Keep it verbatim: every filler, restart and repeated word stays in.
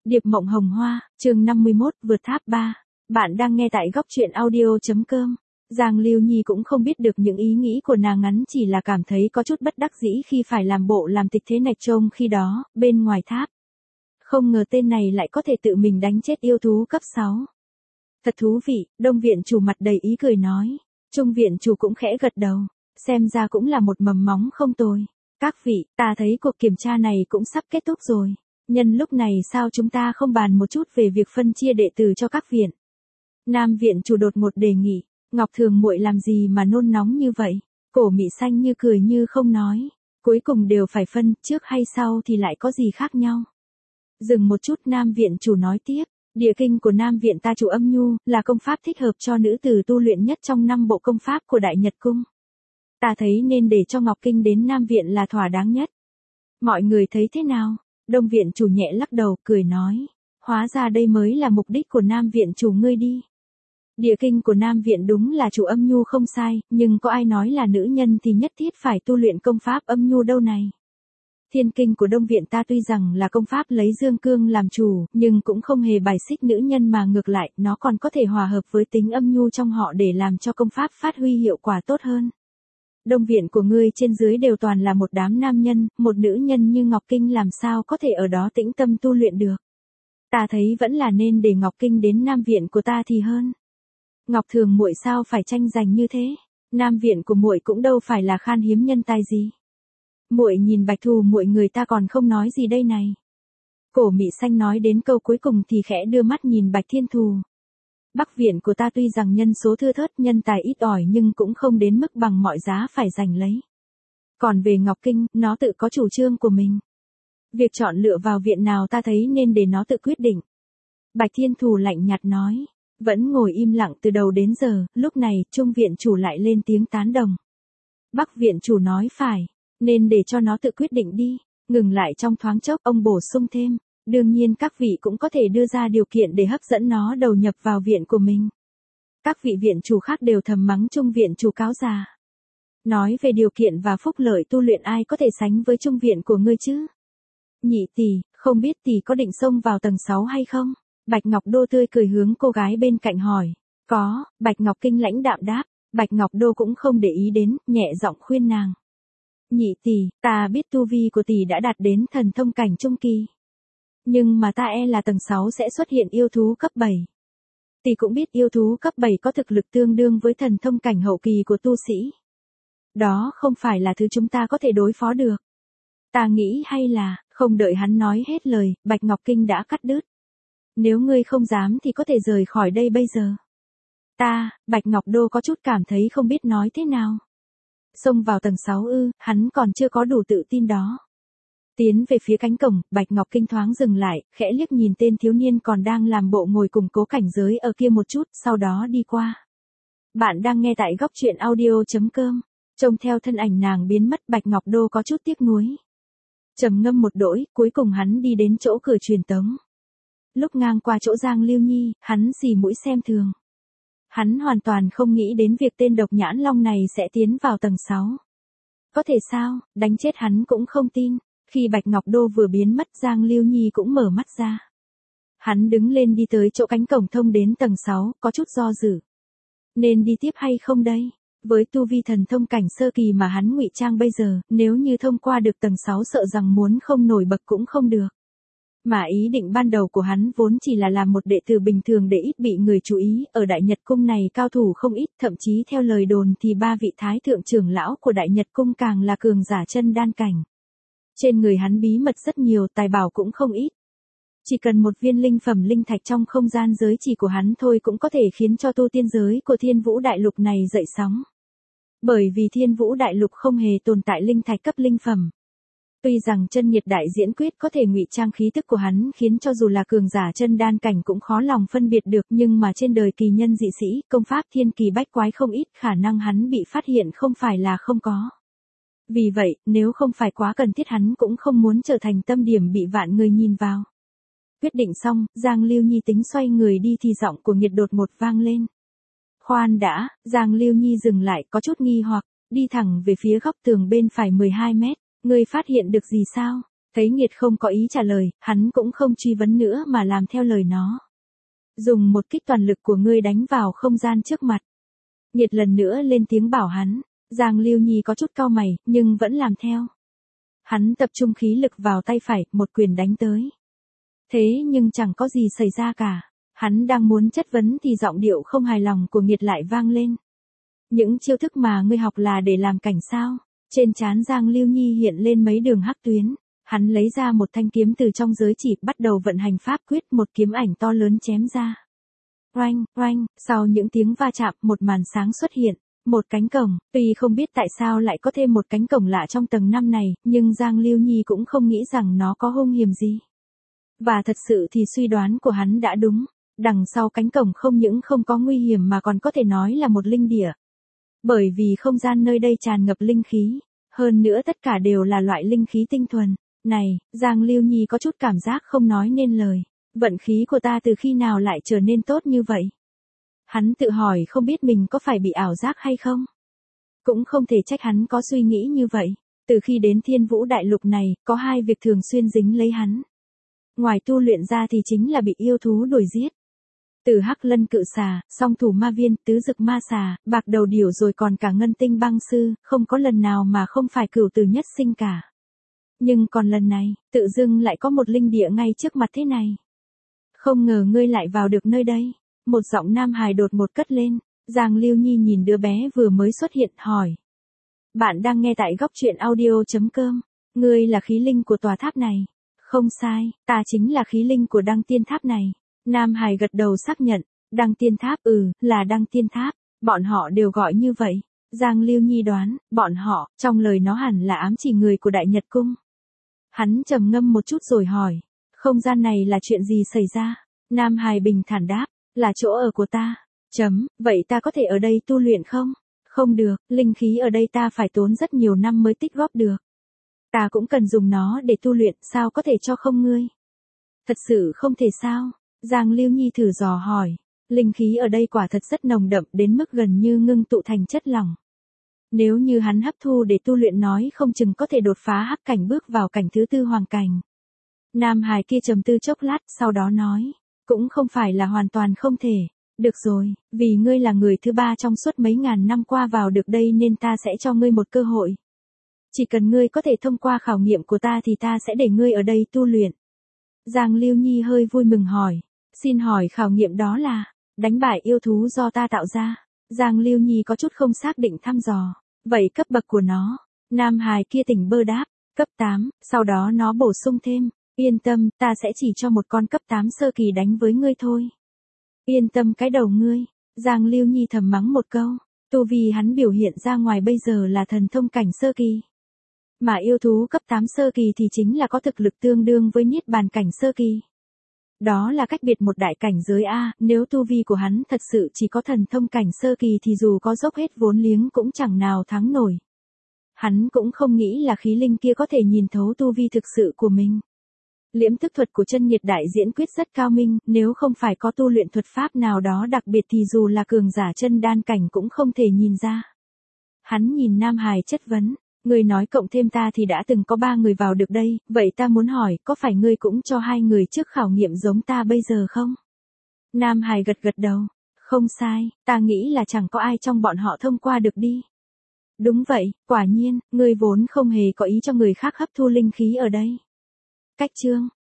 Điệp mộng hồng hoa, chương năm mươi mốt, vượt tháp ba. Bạn đang nghe tại góc truyện audio.com. Giang Lưu Nhi cũng không biết được những ý nghĩ của nàng, ngắn chỉ là cảm thấy có chút bất đắc dĩ khi phải làm bộ làm tịch thế này trông khi đó, bên ngoài tháp. Không ngờ tên này lại có thể tự mình đánh chết yêu thú cấp sáu. Thật thú vị, Đông viện chủ mặt đầy ý cười nói. Trung viện chủ cũng khẽ gật đầu, xem ra cũng là một mầm móng không tồi. Các vị, ta thấy cuộc kiểm tra này cũng sắp kết thúc rồi. Nhân lúc này sao chúng ta không bàn một chút về việc phân chia đệ tử cho các viện. Nam viện chủ đột ngột đề nghị, Ngọc Thường muội làm gì mà nôn nóng như vậy? Cổ Mị Xanh như cười như không nói, cuối cùng đều phải phân, trước hay sau thì lại có gì khác nhau. Dừng một chút, Nam viện chủ nói tiếp, địa kinh của Nam viện ta chủ Âm Nhu, là công pháp thích hợp cho nữ tử tu luyện nhất trong năm bộ công pháp của Đại Nhật Cung. Ta thấy nên để cho Ngọc Kinh đến Nam viện là thỏa đáng nhất. Mọi người thấy thế nào? Đông viện chủ nhẹ lắc đầu, cười nói, hóa ra đây mới là mục đích của Nam viện chủ ngươi đi. Địa kinh của Nam viện đúng là chủ Âm Nhu không sai, nhưng có ai nói là nữ nhân thì nhất thiết phải tu luyện công pháp Âm Nhu đâu này. Thiên kinh của Đông viện ta tuy rằng là công pháp lấy dương cương làm chủ, nhưng cũng không hề bài xích nữ nhân, mà ngược lại, nó còn có thể hòa hợp với tính Âm Nhu trong họ để làm cho công pháp phát huy hiệu quả tốt hơn. Đông viện của ngươi trên dưới đều toàn là một đám nam nhân, một nữ nhân như Ngọc Kinh làm sao có thể ở đó tĩnh tâm tu luyện được. Ta thấy vẫn là nên để Ngọc Kinh đến Nam viện của ta thì hơn. Ngọc Thường muội sao phải tranh giành như thế? Nam viện của muội cũng đâu phải là khan hiếm nhân tài gì. Muội nhìn Bạch Thù muội, người ta còn không nói gì đây này. Cổ Mị Xanh nói đến câu cuối cùng thì khẽ đưa mắt nhìn Bạch Thiên Thù. Bắc viện của ta tuy rằng nhân số thưa thớt, nhân tài ít ỏi, nhưng cũng không đến mức bằng mọi giá phải giành lấy. Còn về Ngọc Kinh, nó tự có chủ trương của mình. Việc chọn lựa vào viện nào ta thấy nên để nó tự quyết định. Bạch Thiên Thù lạnh nhạt nói, vẫn ngồi im lặng từ đầu đến giờ, lúc này Trung viện chủ lại lên tiếng tán đồng. Bắc viện chủ nói phải, nên để cho nó tự quyết định đi. Ngừng lại trong thoáng chốc, ông bổ sung thêm. Đương nhiên các vị cũng có thể đưa ra điều kiện để hấp dẫn nó đầu nhập vào viện của mình. Các vị viện chủ khác đều thầm mắng Trung viện chủ cáo già. Nói về điều kiện và phúc lợi tu luyện, ai có thể sánh với Trung viện của ngươi chứ? Nhị tỷ, không biết tỷ có định xông vào tầng sáu hay không? Bạch Ngọc Đô tươi cười hướng cô gái bên cạnh hỏi. Có, Bạch Ngọc Kinh lãnh đạm đáp. Bạch Ngọc Đô cũng không để ý đến, nhẹ giọng khuyên nàng. Nhị tỷ, ta biết tu vi của tỷ đã đạt đến thần thông cảnh trung kỳ. Nhưng mà ta e là tầng sáu sẽ xuất hiện yêu thú cấp bảy. Tỷ cũng biết yêu thú cấp bảy có thực lực tương đương với thần thông cảnh hậu kỳ của tu sĩ. Đó không phải là thứ chúng ta có thể đối phó được. Ta nghĩ hay là, không đợi hắn nói hết lời, Bạch Ngọc Kinh đã cắt đứt. Nếu ngươi không dám thì có thể rời khỏi đây bây giờ. Ta, Bạch Ngọc Đô có chút cảm thấy không biết nói thế nào. Xông vào tầng sáu ư, hắn còn chưa có đủ tự tin đó. Tiến về phía cánh cổng, Bạch Ngọc Kinh thoáng dừng lại, khẽ liếc nhìn tên thiếu niên còn đang làm bộ ngồi củng cố cảnh giới ở kia một chút, sau đó đi qua. Bạn đang nghe tại góc truyện audio.com. Trông theo thân ảnh nàng biến mất, Bạch Ngọc Đô có chút tiếc nuối. Trầm ngâm một đỗi, cuối cùng hắn đi đến chỗ cửa truyền tống. Lúc ngang qua chỗ Giang Lưu Nhi, hắn xì mũi xem thường. Hắn hoàn toàn không nghĩ đến việc tên độc nhãn long này sẽ tiến vào tầng sáu. Có thể sao, đánh chết hắn cũng không tin. Khi Bạch Ngọc Đô vừa biến mất, Giang Lưu Nhi cũng mở mắt ra. Hắn đứng lên đi tới chỗ cánh cổng thông đến tầng sáu, có chút do dự. Nên đi tiếp hay không đây? Với tu vi thần thông cảnh sơ kỳ mà hắn ngụy trang bây giờ, nếu như thông qua được tầng sáu sợ rằng muốn không nổi bật cũng không được. Mà ý định ban đầu của hắn vốn chỉ là làm một đệ tử bình thường để ít bị người chú ý, ở Đại Nhật Cung này cao thủ không ít, thậm chí theo lời đồn thì ba vị thái thượng trưởng lão của Đại Nhật Cung càng là cường giả chân đan cảnh. Trên người hắn bí mật rất nhiều, tài bảo cũng không ít. Chỉ cần một viên linh phẩm linh thạch trong không gian giới chỉ của hắn thôi cũng có thể khiến cho tu tiên giới của Thiên Vũ Đại Lục này dậy sóng. Bởi vì Thiên Vũ Đại Lục không hề tồn tại linh thạch cấp linh phẩm. Tuy rằng chân nhiệt đại diễn quyết có thể ngụy trang khí tức của hắn khiến cho dù là cường giả chân đan cảnh cũng khó lòng phân biệt được, nhưng mà trên đời kỳ nhân dị sĩ, công pháp thiên kỳ bách quái không ít, khả năng hắn bị phát hiện không phải là không có. Vì vậy, nếu không phải quá cần thiết hắn cũng không muốn trở thành tâm điểm bị vạn người nhìn vào. Quyết định xong, Giang Lưu Nhi tính xoay người đi thì giọng của Nhiệt đột một vang lên. Khoan đã, Giang Lưu Nhi dừng lại, có chút nghi hoặc, đi thẳng về phía góc tường bên phải mười hai mét. Ngươi phát hiện được gì sao? Thấy Nghiệt không có ý trả lời, hắn cũng không truy vấn nữa mà làm theo lời nó. Dùng một kích toàn lực của ngươi đánh vào không gian trước mặt. Nghiệt lần nữa lên tiếng bảo hắn. Giang Lưu Nhi có chút cau mày, nhưng vẫn làm theo. Hắn tập trung khí lực vào tay phải, một quyền đánh tới. Thế nhưng chẳng có gì xảy ra cả. Hắn đang muốn chất vấn thì giọng điệu không hài lòng của Nghiệt lại vang lên. Những chiêu thức mà ngươi học là để làm cảnh sao? Trên trán Giang Lưu Nhi hiện lên mấy đường hắc tuyến. Hắn lấy ra một thanh kiếm từ trong giới chỉ, bắt đầu vận hành pháp quyết, một kiếm ảnh to lớn chém ra. Oanh, oanh, sau những tiếng va chạm, một màn sáng xuất hiện. Một cánh cổng, tuy không biết tại sao lại có thêm một cánh cổng lạ trong tầng năm này, nhưng Giang Lưu Nhi cũng không nghĩ rằng nó có hung hiểm gì. Và thật sự thì suy đoán của hắn đã đúng. Đằng sau cánh cổng không những không có nguy hiểm mà còn có thể nói là một linh địa. Bởi vì không gian nơi đây tràn ngập linh khí. Hơn nữa tất cả đều là loại linh khí tinh thuần. Này, Giang Lưu Nhi có chút cảm giác không nói nên lời. Vận khí của ta từ khi nào lại trở nên tốt như vậy? Hắn tự hỏi không biết mình có phải bị ảo giác hay không? Cũng không thể trách hắn có suy nghĩ như vậy. Từ khi đến Thiên Vũ Đại Lục này, có hai việc thường xuyên dính lấy hắn. Ngoài tu luyện ra thì chính là bị yêu thú đuổi giết. Từ Hắc Lân Cự Xà, Song Thủ Ma Viên, Tứ Dực Ma Xà, Bạc Đầu Điểu rồi còn cả Ngân Tinh Băng Sư, không có lần nào mà không phải cửu tử nhất sinh cả. Nhưng còn lần này, tự dưng lại có một linh địa ngay trước mặt thế này. Không ngờ ngươi lại vào được nơi đây. Một giọng nam hài đột ngột cất lên. Giang Lưu Nhi nhìn đứa bé vừa mới xuất hiện, hỏi. Bạn đang nghe tại góc truyện audio chấm com. Ngươi là khí linh của tòa tháp này. Không sai, ta chính là khí linh của Đăng Tiên Tháp này. Nam hài gật đầu xác nhận. Đăng Tiên Tháp, ừ, là Đăng Tiên Tháp. Bọn họ đều gọi như vậy. Giang Lưu Nhi đoán, bọn họ, trong lời nó hẳn là ám chỉ người của Đại Nhật Cung. Hắn trầm ngâm một chút rồi hỏi. Không gian này là chuyện gì xảy ra? Nam hài bình thản đáp. Là chỗ ở của ta. Chấm, vậy ta có thể ở đây tu luyện không? Không được, linh khí ở đây ta phải tốn rất nhiều năm mới tích góp được. Ta cũng cần dùng nó để tu luyện, sao có thể cho không ngươi? Thật sự không thể sao? Giang Lưu Nhi thử dò hỏi. Linh khí ở đây quả thật rất nồng đậm đến mức gần như ngưng tụ thành chất lỏng. Nếu như hắn hấp thu để tu luyện nói không chừng có thể đột phá hắc cảnh bước vào cảnh thứ tư hoàng cảnh. Nam hài kia trầm tư chốc lát, sau đó nói. Cũng không phải là hoàn toàn không thể. Được rồi, vì ngươi là người thứ ba trong suốt mấy ngàn năm qua vào được đây nên ta sẽ cho ngươi một cơ hội. Chỉ cần ngươi có thể thông qua khảo nghiệm của ta thì ta sẽ để ngươi ở đây tu luyện. Giang Lưu Nhi hơi vui mừng hỏi. Xin hỏi khảo nghiệm đó là, đánh bại yêu thú do ta tạo ra. Giang Lưu Nhi có chút không xác định thăm dò. Vậy cấp bậc của nó? Nam hài kia tỉnh bơ đáp. Cấp tám, sau đó nó bổ sung thêm. Yên tâm, ta sẽ chỉ cho một con cấp tám sơ kỳ đánh với ngươi thôi. Yên tâm cái đầu ngươi. Giang Lưu Nhi thầm mắng một câu. Tu vi hắn biểu hiện ra ngoài bây giờ là thần thông cảnh sơ kỳ. Mà yêu thú cấp tám sơ kỳ thì chính là có thực lực tương đương với niết bàn cảnh sơ kỳ. Đó là cách biệt một đại cảnh giới A, nếu tu vi của hắn thật sự chỉ có thần thông cảnh sơ kỳ thì dù có dốc hết vốn liếng cũng chẳng nào thắng nổi. Hắn cũng không nghĩ là khí linh kia có thể nhìn thấu tu vi thực sự của mình. Liễm tức thuật của chân nhiệt đại diễn quyết rất cao minh, nếu không phải có tu luyện thuật pháp nào đó đặc biệt thì dù là cường giả chân đan cảnh cũng không thể nhìn ra. Hắn nhìn Nam hài chất vấn, ngươi nói cộng thêm ta thì đã từng có ba người vào được đây, vậy ta muốn hỏi, có phải ngươi cũng cho hai người trước khảo nghiệm giống ta bây giờ không? Nam hài gật gật đầu, không sai, ta nghĩ là chẳng có ai trong bọn họ thông qua được đi. Đúng vậy, quả nhiên, ngươi vốn không hề có ý cho người khác hấp thu linh khí ở đây. Cách chương